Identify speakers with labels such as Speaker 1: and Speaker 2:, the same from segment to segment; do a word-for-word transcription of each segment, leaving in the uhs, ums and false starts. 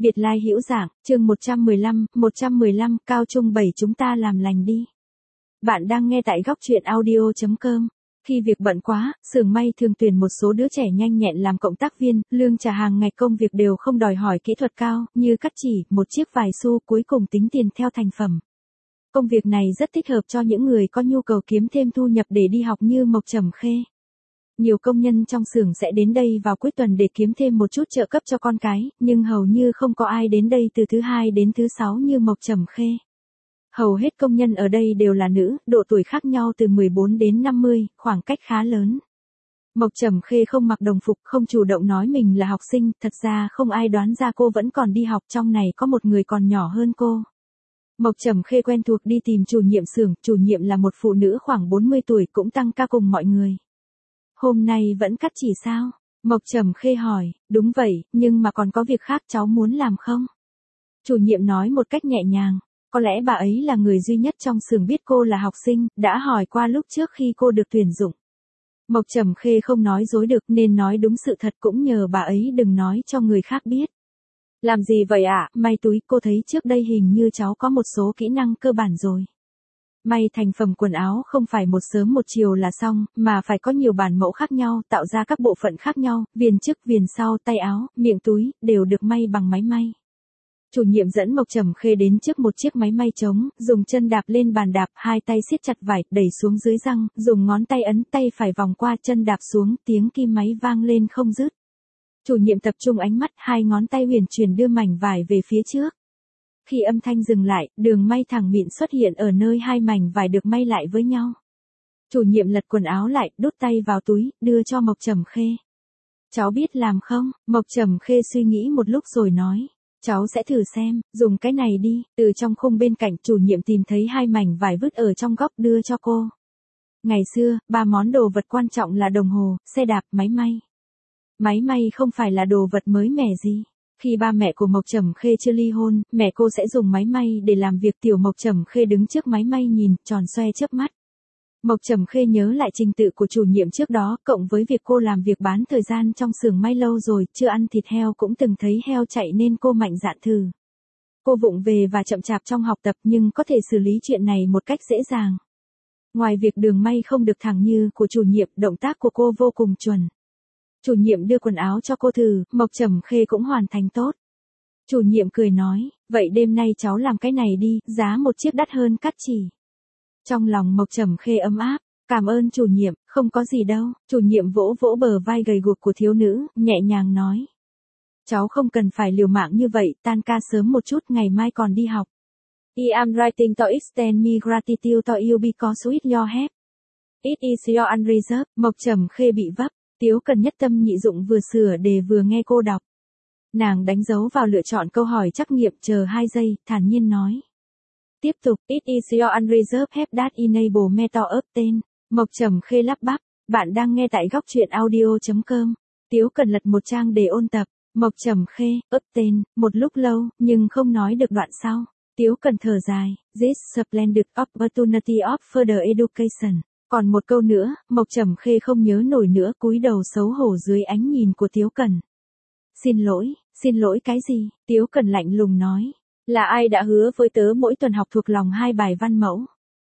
Speaker 1: Biệt lai hữu giảng, chương một trăm mười lăm, một trăm mười lăm, cao trung bảy chúng ta làm lành đi. Bạn đang nghe tại góc truyện audio chấm com. Khi việc bận quá, xưởng may thường tuyển một số đứa trẻ nhanh nhẹn làm cộng tác viên, lương trả hàng ngày, công việc đều không đòi hỏi kỹ thuật cao, như cắt chỉ, một chiếc vài xu, cuối cùng tính tiền theo thành phẩm. Công việc này rất thích hợp cho những người có nhu cầu kiếm thêm thu nhập để đi học như Mộc Trầm Khê. Nhiều công nhân trong xưởng sẽ đến đây vào cuối tuần để kiếm thêm một chút trợ cấp cho con cái, nhưng hầu như không có ai đến đây từ thứ hai đến thứ sáu như Mộc Trầm Khê. Hầu hết công nhân ở đây đều là nữ, độ tuổi khác nhau từ mười bốn đến năm mươi, khoảng cách khá lớn. Mộc Trầm Khê không mặc đồng phục, không chủ động nói mình là học sinh, thật ra không ai đoán ra cô vẫn còn đi học, trong này có một người còn nhỏ hơn cô. Mộc Trầm Khê quen thuộc đi tìm chủ nhiệm xưởng, chủ nhiệm là một phụ nữ khoảng bốn mươi tuổi cũng tăng ca cùng mọi người. Hôm nay vẫn cắt chỉ sao? Mộc Trầm Khê hỏi, đúng vậy, nhưng mà còn có việc khác cháu muốn làm không? Chủ nhiệm nói một cách nhẹ nhàng, có lẽ bà ấy là người duy nhất trong xưởng biết cô là học sinh, đã hỏi qua lúc trước khi cô được tuyển dụng. Mộc Trầm Khê không nói dối được nên nói đúng sự thật, cũng nhờ bà ấy đừng nói cho người khác biết. Làm gì vậy ạ? À? May túi, cô thấy trước đây hình như cháu có một số kỹ năng cơ bản rồi. May thành phẩm quần áo không phải một sớm một chiều là xong, mà phải có nhiều bản mẫu khác nhau, tạo ra các bộ phận khác nhau, viền trước, viền sau, tay áo, miệng túi, đều được may bằng máy may. Chủ nhiệm dẫn Mộc Trầm Khê đến trước một chiếc máy may trống, dùng chân đạp lên bàn đạp, hai tay siết chặt vải, đẩy xuống dưới răng, dùng ngón tay ấn, tay phải vòng qua chân đạp xuống, tiếng kim máy vang lên không dứt. Chủ nhiệm tập trung ánh mắt, hai ngón tay huyền chuyển đưa mảnh vải về phía trước. Khi âm thanh dừng lại, đường may thẳng mịn xuất hiện ở nơi hai mảnh vải được may lại với nhau. Chủ nhiệm lật quần áo lại, đút tay vào túi, đưa cho Mộc Trầm Khê. Cháu biết làm không? Mộc Trầm Khê suy nghĩ một lúc rồi nói. Cháu sẽ thử xem, dùng cái này đi. Từ trong khung bên cạnh, chủ nhiệm tìm thấy hai mảnh vải vứt ở trong góc, đưa cho cô. Ngày xưa, ba món đồ vật quan trọng là đồng hồ, xe đạp, máy may. Máy may không phải là đồ vật mới mẻ gì. Khi ba mẹ của Mộc Trầm Khê chưa ly hôn, mẹ cô sẽ dùng máy may để làm việc, tiểu Mộc Trầm Khê đứng trước máy may nhìn, tròn xoe chớp mắt. Mộc Trầm Khê nhớ lại trình tự của chủ nhiệm trước đó, cộng với việc cô làm việc bán thời gian trong xưởng may lâu rồi, chưa ăn thịt heo cũng từng thấy heo chạy nên cô mạnh dạn thử. Cô vụng về và chậm chạp trong học tập nhưng có thể xử lý chuyện này một cách dễ dàng. Ngoài việc đường may không được thẳng như của chủ nhiệm, động tác của cô vô cùng chuẩn. Chủ nhiệm đưa quần áo cho cô thử, Mộc Trầm Khê cũng hoàn thành tốt. Chủ nhiệm cười nói, vậy đêm nay cháu làm cái này đi, giá một chiếc đắt hơn cắt chỉ. Trong lòng Mộc Trầm Khê ấm áp, cảm ơn chủ nhiệm, không có gì đâu. Chủ nhiệm vỗ vỗ bờ vai gầy guộc của thiếu nữ, nhẹ nhàng nói. Cháu không cần phải liều mạng như vậy, tan ca sớm một chút, ngày mai còn đi học. I am writing to extend my gratitude to you because with your help. It is your unreserved. Mộc Trầm Khê bị vấp. Tiếu Cần nhất tâm nhị dụng vừa sửa đề vừa nghe cô đọc. Nàng đánh dấu vào lựa chọn câu hỏi trắc nghiệm, chờ hai giây, thản nhiên nói. Tiếp tục, it is your unreserved help that enable method of ten. Mộc Trầm Khê lắp bắp, bạn đang nghe tại góc truyện audio chấm com. Tiếu Cần lật một trang để ôn tập. Mộc Trầm Khê, up ten, một lúc lâu, nhưng không nói được đoạn sau. Tiếu Cần thở dài, this splendid opportunity of further education. Còn một câu nữa, Mộc Trầm Khê không nhớ nổi nữa, cúi đầu xấu hổ dưới ánh nhìn của Tiếu Cần. Xin lỗi, xin lỗi cái gì? Tiếu Cần lạnh lùng nói. Là ai đã hứa với tớ mỗi tuần học thuộc lòng hai bài văn mẫu?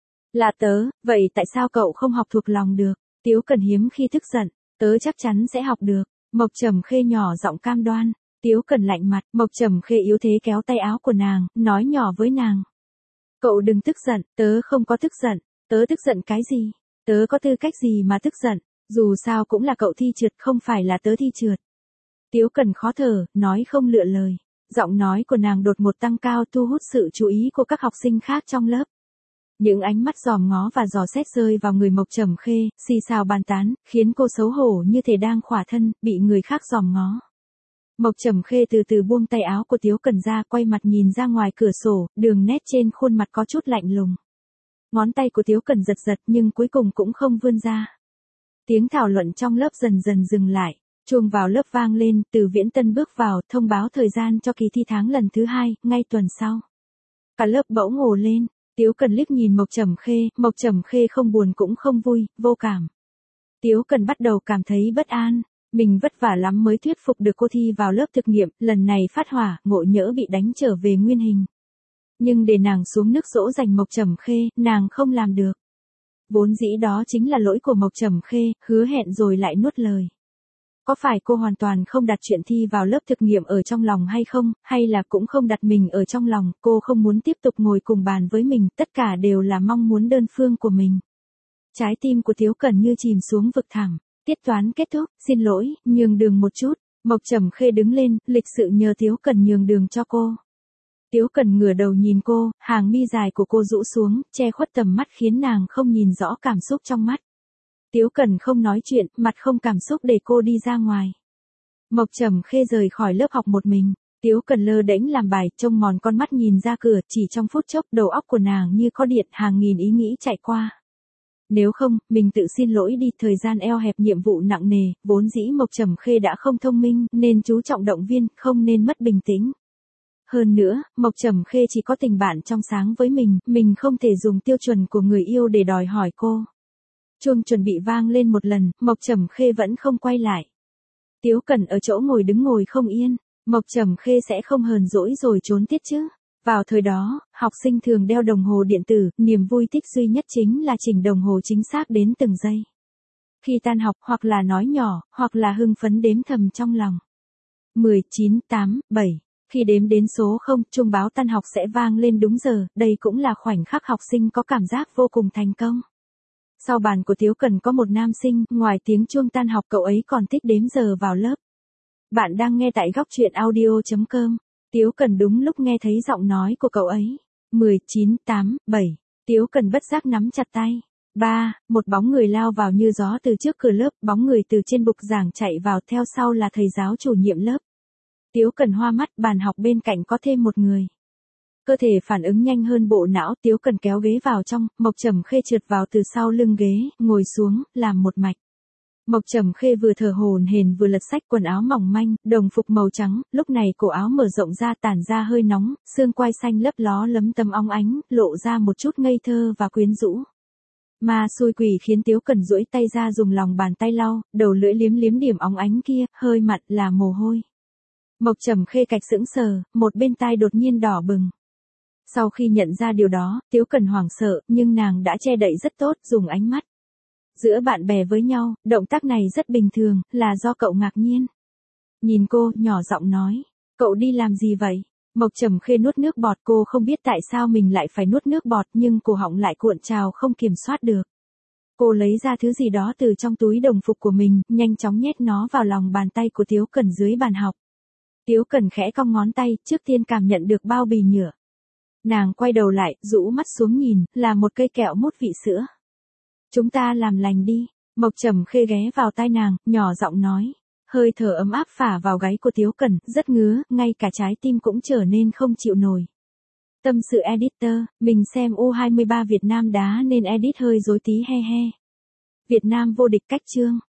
Speaker 1: Là tớ, vậy tại sao cậu không học thuộc lòng được? Tiếu Cần hiếm khi tức giận, tớ chắc chắn sẽ học được. Mộc Trầm Khê nhỏ giọng cam đoan. Tiếu Cần lạnh mặt, Mộc Trầm Khê yếu thế kéo tay áo của nàng, nói nhỏ với nàng. Cậu đừng tức giận, tớ không có tức giận, tớ tức giận cái gì? Tớ có tư cách gì mà tức giận, dù sao cũng là cậu thi trượt, không phải là tớ thi trượt. Tiếu Cần khó thở, nói không lựa lời. Giọng nói của nàng đột ngột tăng cao, thu hút sự chú ý của các học sinh khác trong lớp. Những ánh mắt dòm ngó và dò xét rơi vào người Mộc Trầm Khê, xì xào bàn tán, khiến cô xấu hổ như thể đang khỏa thân, bị người khác dòm ngó. Mộc Trầm Khê từ từ buông tay áo của Tiếu Cần ra, quay mặt nhìn ra ngoài cửa sổ, đường nét trên khuôn mặt có chút lạnh lùng. Ngón tay của Tiếu Cần giật giật nhưng cuối cùng cũng không vươn ra. Tiếng thảo luận trong lớp dần dần dừng lại, chuông vào lớp vang lên, Từ Viễn Tân bước vào, thông báo thời gian cho kỳ thi tháng lần thứ hai, ngay tuần sau. Cả lớp bỗng ồ lên, Tiếu Cần liếc nhìn Mộc Trầm Khê, Mộc Trầm Khê không buồn cũng không vui, vô cảm. Tiếu Cần bắt đầu cảm thấy bất an, Mình vất vả lắm mới thuyết phục được cô thi vào lớp thực nghiệm, lần này phát hỏa, ngộ nhỡ bị đánh trở về nguyên hình. Nhưng để nàng xuống nước dỗ dành Mộc Trầm Khê, nàng không làm được. Vốn dĩ đó chính là lỗi của Mộc Trầm Khê, hứa hẹn rồi lại nuốt lời. Có phải cô hoàn toàn không đặt chuyện thi vào lớp thực nghiệm ở trong lòng hay không, hay là cũng không đặt mình ở trong lòng, cô không muốn tiếp tục ngồi cùng bàn với mình, tất cả đều là mong muốn đơn phương của mình. Trái tim của Tiếu Cẩn như chìm xuống vực thẳm. Tiết toán kết thúc, xin lỗi, nhường đường một chút. Mộc Trầm Khê đứng lên, lịch sự nhờ Tiếu Cẩn nhường đường cho cô. Tiếu Cẩn ngửa đầu nhìn cô, hàng mi dài của cô rũ xuống, che khuất tầm mắt khiến nàng không nhìn rõ cảm xúc trong mắt. Tiếu Cẩn không nói chuyện, mặt không cảm xúc để cô đi ra ngoài. Mộc Trầm Khê rời khỏi lớp học một mình. Tiếu Cẩn lơ đễnh làm bài, trông mòn con mắt nhìn ra cửa, chỉ trong phút chốc đầu óc của nàng như có điện, hàng nghìn ý nghĩ chạy qua. Nếu không, mình tự xin lỗi đi, thời gian eo hẹp, nhiệm vụ nặng nề, vốn dĩ Mộc Trầm Khê đã không thông minh, nên chú trọng động viên, không nên mất bình tĩnh. Hơn nữa, Mộc Trầm Khê chỉ có tình bạn trong sáng với mình, mình không thể dùng tiêu chuẩn của người yêu để đòi hỏi cô. Chuông chuẩn bị vang lên một lần, Mộc Trầm Khê vẫn không quay lại. Tiếu Cẩn ở chỗ ngồi đứng ngồi không yên, Mộc Trầm Khê sẽ không hờn dỗi rồi trốn tiết chứ. Vào thời đó, học sinh thường đeo đồng hồ điện tử, niềm vui thích duy nhất chính là chỉnh đồng hồ chính xác đến từng giây. Khi tan học, hoặc là nói nhỏ, hoặc là hưng phấn đếm thầm trong lòng. mười, chín, tám, bảy. Khi đếm đến số không, chuông báo tan học sẽ vang lên đúng giờ, đây cũng là khoảnh khắc học sinh có cảm giác vô cùng thành công. Sau bàn của Tiếu Cẩn có một nam sinh, ngoài tiếng chuông tan học cậu ấy còn thích đếm giờ vào lớp. Bạn đang nghe tại góc truyện audio chấm com. Tiếu Cẩn đúng lúc nghe thấy giọng nói của cậu ấy. mười, chín, tám, bảy. Tiếu Cẩn bất giác nắm chặt tay. ba. Một bóng người lao vào như gió từ trước cửa lớp, bóng người từ trên bục giảng chạy vào, theo sau là thầy giáo chủ nhiệm lớp. Tiếu Cẩn hoa mắt, bàn học bên cạnh có thêm một người. Cơ thể phản ứng nhanh hơn bộ não, Tiếu Cẩn kéo ghế vào trong, Mộc Trầm Khê trượt vào từ sau lưng ghế, ngồi xuống, làm một mạch. Mộc Trầm Khê vừa thở hổn hển vừa lật sách, quần áo mỏng manh, đồng phục màu trắng, lúc này cổ áo mở rộng ra tản ra hơi nóng, xương quai xanh lấp ló lấm tấm óng ánh, lộ ra một chút ngây thơ và quyến rũ. Mà xui quỷ khiến Tiếu Cẩn duỗi tay ra dùng lòng bàn tay lau, đầu lưỡi liếm liếm điểm óng ánh kia, hơi mặn là mồ hôi. Mộc Trầm Khê cạch sững sờ, một bên tai đột nhiên đỏ bừng. Sau khi nhận ra điều đó, Tiếu Cẩn hoảng sợ, nhưng nàng đã che đậy rất tốt, dùng ánh mắt. Giữa bạn bè với nhau, động tác này rất bình thường, là do cậu ngạc nhiên. Nhìn cô, nhỏ giọng nói, cậu đi làm gì vậy? Mộc Trầm Khê nuốt nước bọt, cô không biết tại sao mình lại phải nuốt nước bọt, nhưng cổ họng lại cuộn trào không kiểm soát được. Cô lấy ra thứ gì đó từ trong túi đồng phục của mình, nhanh chóng nhét nó vào lòng bàn tay của Tiếu Cẩn dưới bàn học. Tiếu Cẩn khẽ cong ngón tay, trước tiên cảm nhận được bao bì nhựa. Nàng quay đầu lại, rũ mắt xuống nhìn, là một cây kẹo mút vị sữa. Chúng ta làm lành đi. Mộc Trầm Khê ghé vào tai nàng, nhỏ giọng nói. Hơi thở ấm áp phả vào gáy của Tiếu Cẩn, rất ngứa, ngay cả trái tim cũng trở nên không chịu nổi. Tâm sự editor, mình xem U hai mươi ba Việt Nam đá nên edit hơi rối tí he he. Việt Nam vô địch cách chương.